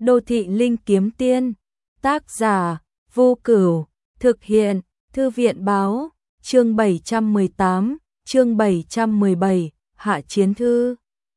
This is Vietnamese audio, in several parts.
Đô thị linh kiếm tiên, tác giả, Vô Cửu, thực hiện, Thư viện báo, chương 718, chương 717, Hạ Chiến Thư.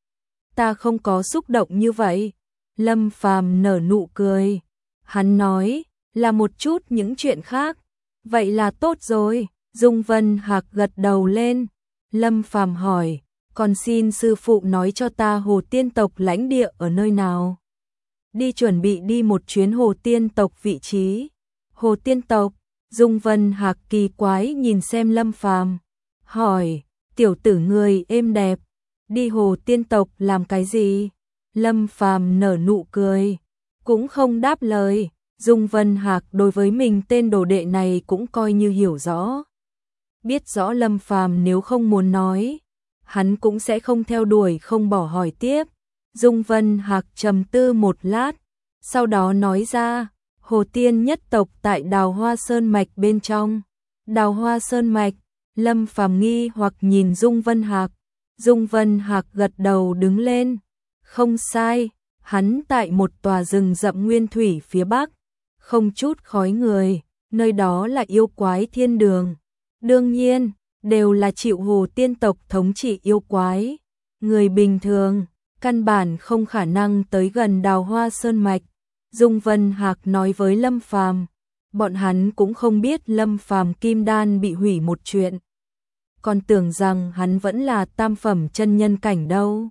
Ta không có xúc động như vậy. Lâm Phàm nở nụ cười. Hắn nói, là một chút những chuyện khác. Vậy là tốt rồi. Dung Vân Hạc gật đầu lên. Lâm Phàm hỏi, còn xin sư phụ nói cho ta Hồ Tiên tộc lãnh địa ở nơi nào? Đi chuẩn bị đi một chuyến Hồ Tiên tộc vị trí. Hồ Tiên tộc? Dung Vân Hạc kỳ quái nhìn xem Lâm Phàm, hỏi, tiểu tử người êm đẹp, đi Hồ Tiên tộc làm cái gì? Lâm Phàm nở nụ cười, cũng không đáp lời. Dung Vân Hạc đối với mình tên đồ đệ này cũng coi như hiểu rõ. Biết rõ Lâm Phàm nếu không muốn nói, hắn cũng sẽ không theo đuổi không bỏ hỏi tiếp. Dung Vân Hạc trầm tư một lát, sau đó nói ra, Hồ Tiên nhất tộc tại Đào Hoa Sơn Mạch bên trong. Đào Hoa Sơn Mạch? Lâm Phàm nghi hoặc nhìn Dung Vân Hạc. Dung Vân Hạc gật đầu đứng lên. Không sai, hắn tại một tòa rừng rậm nguyên thủy phía bắc, không chút khói người, nơi đó là yêu quái thiên đường. Đương nhiên, đều là chịu Hồ Tiên tộc thống trị yêu quái. Người bình thường, căn bản không khả năng tới gần Đào Hoa Sơn Mạch. Dung Vân Hạc nói với Lâm Phàm, bọn hắn cũng không biết Lâm Phàm kim đan bị hủy một chuyện, còn tưởng rằng hắn vẫn là tam phẩm chân nhân cảnh đâu.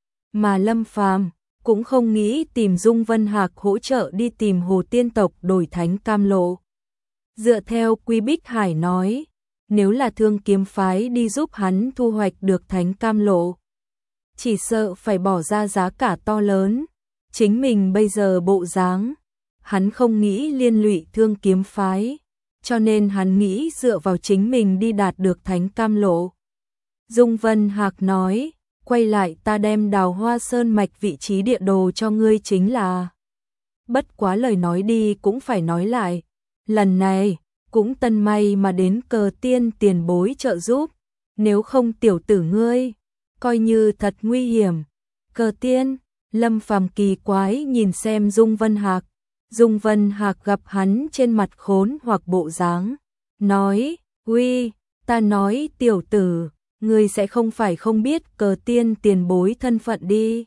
Mà Lâm Phàm cũng không nghĩ tìm Dung Vân Hạc hỗ trợ đi tìm Hồ Tiên tộc đổi thánh cam lộ. Dựa theo Quy Bích Hải nói, nếu là Thương Kiếm phái đi giúp hắn thu hoạch được thánh cam lộ, chỉ sợ phải bỏ ra giá cả to lớn. Chính mình bây giờ bộ dáng, hắn không nghĩ liên lụy Thương Kiếm phái, cho nên hắn nghĩ dựa vào chính mình đi đạt được thánh cam lộ. Dung Vân Hạc nói, quay lại ta đem Đào Hoa Sơn Mạch vị trí địa đồ cho ngươi chính là. Bất quá lời nói đi cũng phải nói lại, lần này cũng tân may mà đến Cờ Tiên tiền bối trợ giúp, nếu không tiểu tử ngươi coi như thật nguy hiểm. Cờ Tiên? Lâm Phàm kỳ quái nhìn xem Dung Vân Hạc. Dung Vân Hạc gặp hắn trên mặt khốn hoặc bộ dáng, nói, uy, ta nói tiểu tử, ngươi sẽ không phải không biết Cờ Tiên tiền bối thân phận đi.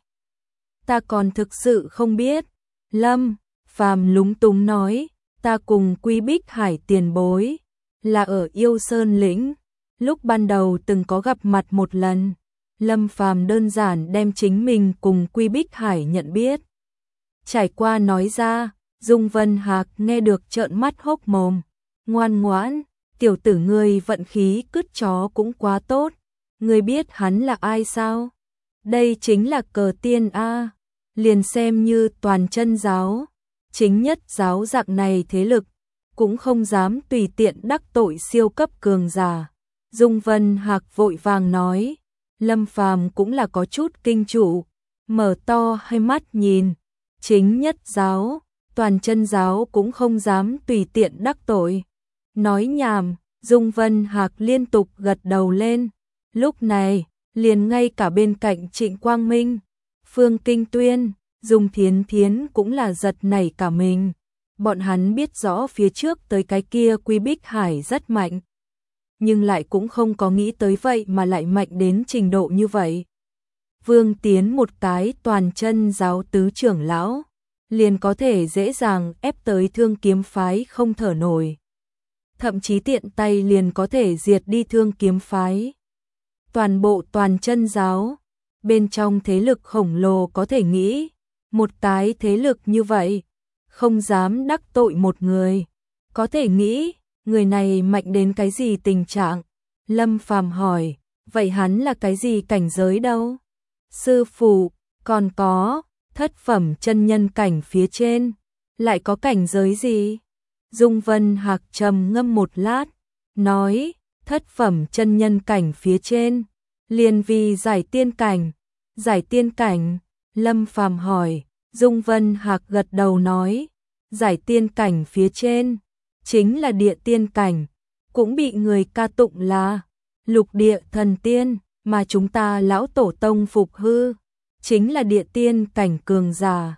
Ta còn thực sự không biết. Lâm Phàm lúng túng nói, ta cùng Quy Bích Hải tiền bối là ở Yêu Sơn lĩnh, lúc ban đầu từng có gặp mặt một lần. Lâm Phàm đơn giản đem chính mình cùng Quy Bích Hải nhận biết trải qua nói ra. Dung Vân Hạc nghe được trợn mắt hốc mồm. Ngoan ngoãn, tiểu tử ngươi vận khí cứt chó cũng quá tốt. Ngươi biết hắn là ai sao? Đây chính là Cờ Tiên a. Liền xem như Toàn Chân giáo, chính nhất giáo dạng này thế lực, cũng không dám tùy tiện đắc tội siêu cấp cường giả. Dung Vân Hạc vội vàng nói. Lâm Phàm cũng là có chút kinh trụ, mở to hai mắt nhìn, chính nhất giáo, Toàn Chân giáo cũng không dám tùy tiện đắc tội. Nói nhảm. Dung Vân Hạc liên tục gật đầu lên. Lúc này, liền ngay cả bên cạnh Trịnh Quang Minh, Phương Kinh Tuyên, Dung Thiến Thiến cũng là giật nảy cả mình. Bọn hắn biết rõ phía trước tới cái kia Quy Bích Hải rất mạnh, nhưng lại cũng không có nghĩ tới vậy mà lại mạnh đến trình độ như vậy. Vương Tiến một cái Toàn Chân giáo tứ trưởng lão, liền có thể dễ dàng ép tới Thương Kiếm phái không thở nổi. Thậm chí tiện tay liền có thể diệt đi Thương Kiếm phái. Toàn bộ Toàn Chân giáo, bên trong thế lực khổng lồ có thể nghĩ, một cái thế lực như vậy, không dám đắc tội một người. Có thể nghĩ, người này mạnh đến cái gì tình trạng? Lâm Phàm hỏi, vậy hắn là cái gì cảnh giới đâu? Sư phụ, còn có thất phẩm chân nhân cảnh phía trên, lại có cảnh giới gì? Dung Vân Hạc trầm ngâm một lát, nói, thất phẩm chân nhân cảnh phía trên, liền vì giải tiên cảnh. Giải tiên cảnh? Lâm Phàm hỏi. Dung Vân Hạc gật đầu nói, giải tiên cảnh phía trên chính là địa tiên cảnh, cũng bị người ca tụng là lục địa thần tiên, mà chúng ta lão tổ tông phục hư chính là địa tiên cảnh cường giả.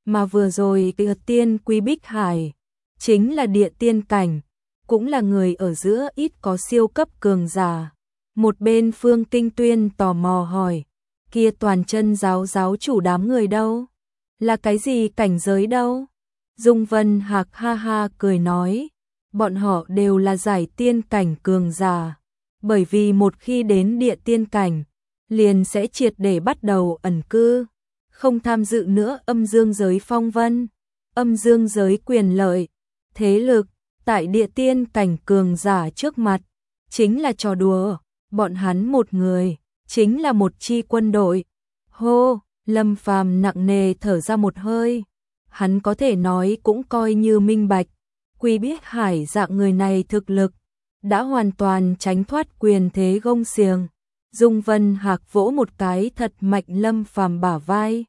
mà vừa rồi Địa Tiên Quý Bích Hải chính là địa tiên cảnh, cũng là người ở giữa ít có siêu cấp cường giả. Một bên Phương Kinh Tuyên tò mò hỏi, kia toàn chân giáo giáo chủ đám người đâu? Là cái gì cảnh giới đâu? Dung Vân Hạc ha ha cười nói, bọn họ đều là giải tiên cảnh cường giả, bởi vì một khi đến địa tiên cảnh, liền sẽ triệt để bắt đầu ẩn cư, không tham dự nữa âm dương giới phong vân, âm dương giới quyền lợi, thế lực, tại địa tiên cảnh cường giả trước mặt, chính là trò đùa, bọn hắn một người, chính là một chi quân đội. Hô, Lâm Phàm nặng nề thở ra một hơi, hắn có thể nói cũng coi như minh bạch, Quý Bích Hải dạng người này thực lực, đã hoàn toàn tránh thoát quyền thế gông xiềng. Dung Vân Hạc vỗ một cái thật mạnh Lâm Phàm bả vai.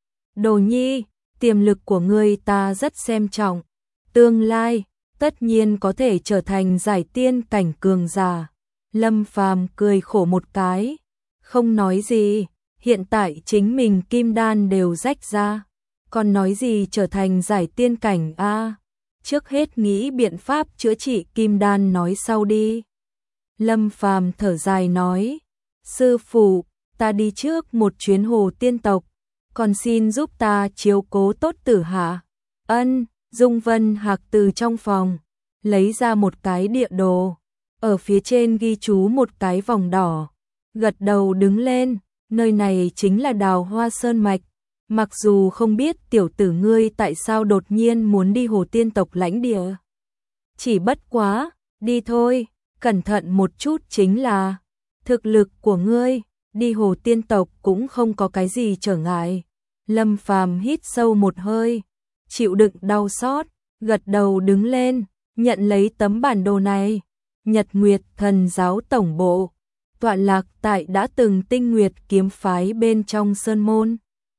Đồ nhi, tiềm lực của ngươi ta rất xem trọng, tương lai tất nhiên có thể trở thành giải tiên cảnh cường giả. Lâm Phàm cười khổ một cái, không nói gì, hiện tại chính mình kim đan đều rách ra, còn nói gì trở thành giải tiên cảnh a? Trước hết nghĩ biện pháp chữa trị kim đan nói sau đi. Lâm Phàm thở dài nói, sư phụ, ta đi trước một chuyến Hồ Tiên tộc, còn xin giúp ta chiếu cố tốt Tử Hạ. Ân. Dung Vân Hạc từ trong phòng lấy ra một cái địa đồ, ở phía trên ghi chú một cái vòng đỏ, gật đầu đứng lên, nơi này chính là Đào Hoa Sơn mạch. Mặc dù không biết tiểu tử ngươi tại sao đột nhiên muốn đi Hồ Tiên tộc lãnh địa, chỉ bất quá, đi thôi, cẩn thận một chút chính là, thực lực của ngươi, đi Hồ Tiên tộc cũng không có cái gì trở ngại. Lâm Phàm hít sâu một hơi, chịu đựng đau xót, gật đầu đứng lên, nhận lấy tấm bản đồ này. Nhật Nguyệt Thần giáo tổng bộ, tọa lạc tại đã từng Tinh Nguyệt kiếm phái bên trong sơn môn.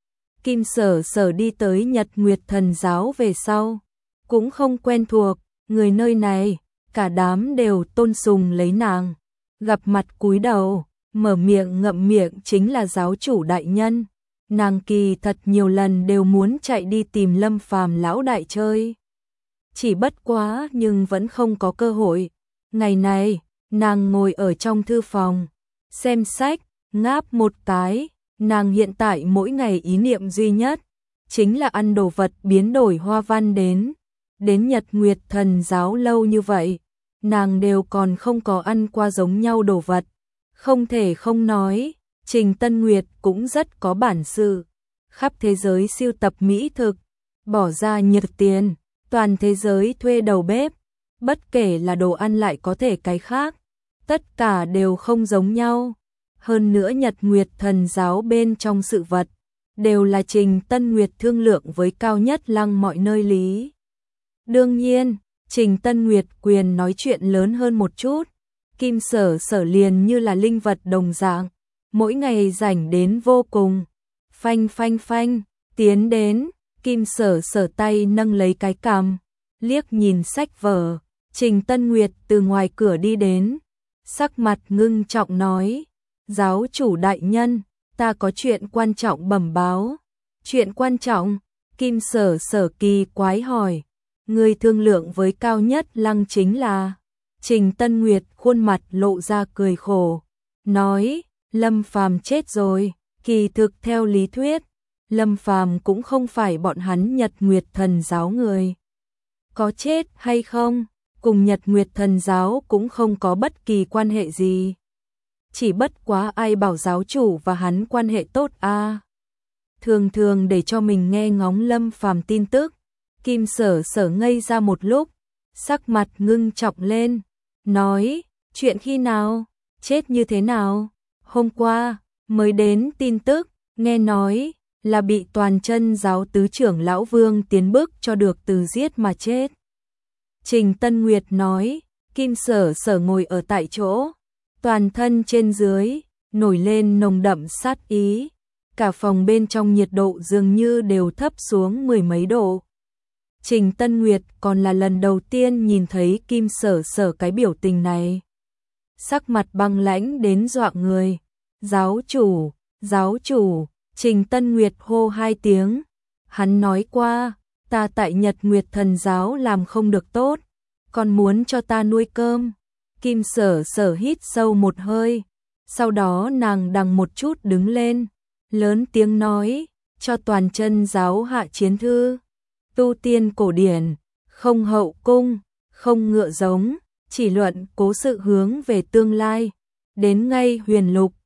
Kim Sở Sở đi tới Nhật Nguyệt Thần giáo về sau, cũng không quen thuộc, người nơi này, cả đám đều tôn sùng lấy nàng. Gặp mặt cúi đầu, mở miệng ngậm miệng chính là giáo chủ đại nhân. Nàng kỳ thật nhiều lần đều muốn chạy đi tìm Lâm Phàm lão đại chơi, chỉ bất quá nhưng vẫn không có cơ hội. Ngày này, nàng ngồi ở trong thư phòng, xem sách, ngáp một cái, nàng hiện tại mỗi ngày ý niệm duy nhất, chính là ăn đồ vật biến đổi hoa văn đến Nhật Nguyệt Thần giáo lâu như vậy, nàng đều còn không có ăn qua giống nhau đồ vật. Không thể không nói, Trình Tân Nguyệt cũng rất có bản sự, khắp thế giới siêu tập mỹ thực, bỏ ra nhiệt tiền, toàn thế giới thuê đầu bếp, bất kể là đồ ăn lại có thể cái khác, tất cả đều không giống nhau. Hơn nữa Nhật Nguyệt Thần giáo bên trong sự vật, đều là Trình Tân Nguyệt thương lượng với cao nhất lăng mọi nơi lý. Đương nhiên, Trình Tân Nguyệt quyền nói chuyện lớn hơn một chút, Kim Sở Sở liền như là linh vật đồng dạng, mỗi ngày rảnh đến vô cùng. Phanh phanh phanh, tiến đến, Kim Sở Sở tay nâng lấy cái cằm, liếc nhìn sách vở, Trình Tân Nguyệt từ ngoài cửa đi đến, sắc mặt ngưng trọng nói, giáo chủ đại nhân, ta có chuyện quan trọng bẩm báo. Chuyện quan trọng? Kim Sở Sở kỳ quái hỏi, người thương lượng với cao nhất lăng chính là? Trình Tân Nguyệt khuôn mặt lộ ra cười khổ, nói, Lâm Phàm chết rồi. Kỳ thực theo lý thuyết, Lâm Phàm cũng không phải bọn hắn Nhật Nguyệt Thần giáo người. Có chết hay không, cùng Nhật Nguyệt Thần giáo cũng không có bất kỳ quan hệ gì. Chỉ bất quá ai bảo giáo chủ và hắn quan hệ tốt a? Thường thường để cho mình nghe ngóng Lâm Phàm tin tức. Kim Sở Sở ngây ra một lúc, sắc mặt ngưng trọng lên, nói, chuyện khi nào, chết như thế nào? Hôm qua mới đến tin tức, nghe nói là bị toàn chân giáo tứ trưởng lão Vương Tiến bức cho được từ giết mà chết. Trình Tân Nguyệt nói, Kim Sở Sở ngồi ở tại chỗ, toàn thân trên dưới nổi lên nồng đậm sát ý, cả phòng bên trong nhiệt độ dường như đều thấp xuống mười mấy độ. Trình Tân Nguyệt còn là lần đầu tiên nhìn thấy Kim Sở Sở cái biểu tình này, sắc mặt băng lãnh đến dọa người. Giáo chủ, Trình Tân Nguyệt hô hai tiếng, Hắn nói qua, ta tại Nhật Nguyệt Thần Giáo làm không được tốt, còn muốn cho ta nuôi cơm. Kim Sở Sở hít sâu một hơi, sau đó nàng đằng một chút đứng lên, lớn tiếng nói, cho toàn chân giáo hạ chiến thư. Tu tiên cổ điển, không hậu cung, không ngựa giống, chỉ luận cố sự hướng về tương lai. Đến ngay huyền lục,